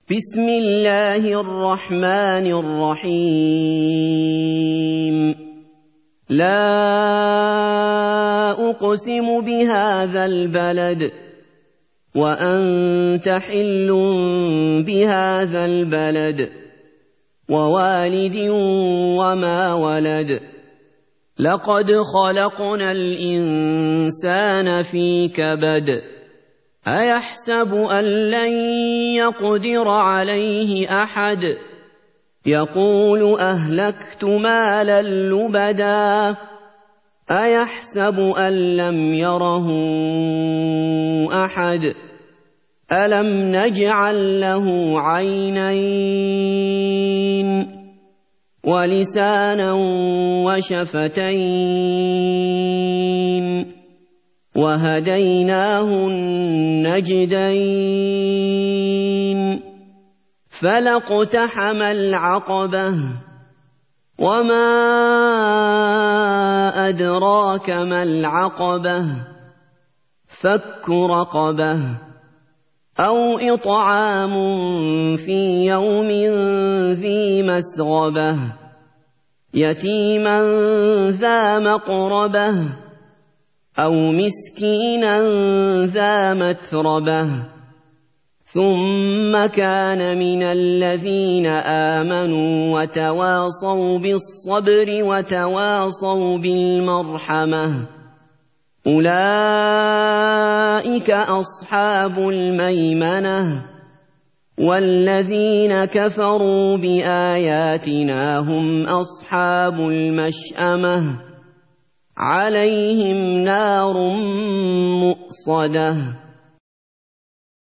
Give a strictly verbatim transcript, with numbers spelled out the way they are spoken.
بسم الله الرحمن الرحيم لا أقسم بهذا البلد وأنت حل بهذا البلد ووالد وما ولد لقد خلقنا الإنسان في كبد أيحسب أن لن يقدر عليه أحد يقول أهلكت مالا لبدا أيحسب أن لم يره أحد ألم نجعل له عينين ولسانا وشفتين وهديناه النجدين فلاقتحم العقبة وما أدراك ما العقبة فك رقبة أو إطعام في يوم ذي مسغبة يتيما ذا مقربة أو مسكينا ذا متربة ثم كان من الذين آمنوا وتواصوا بالصبر وتواصوا بالمرحمة أولئك أصحاب الميمنة والذين كفروا بآياتنا هم أصحاب المشأمة عليهم نار مؤصدة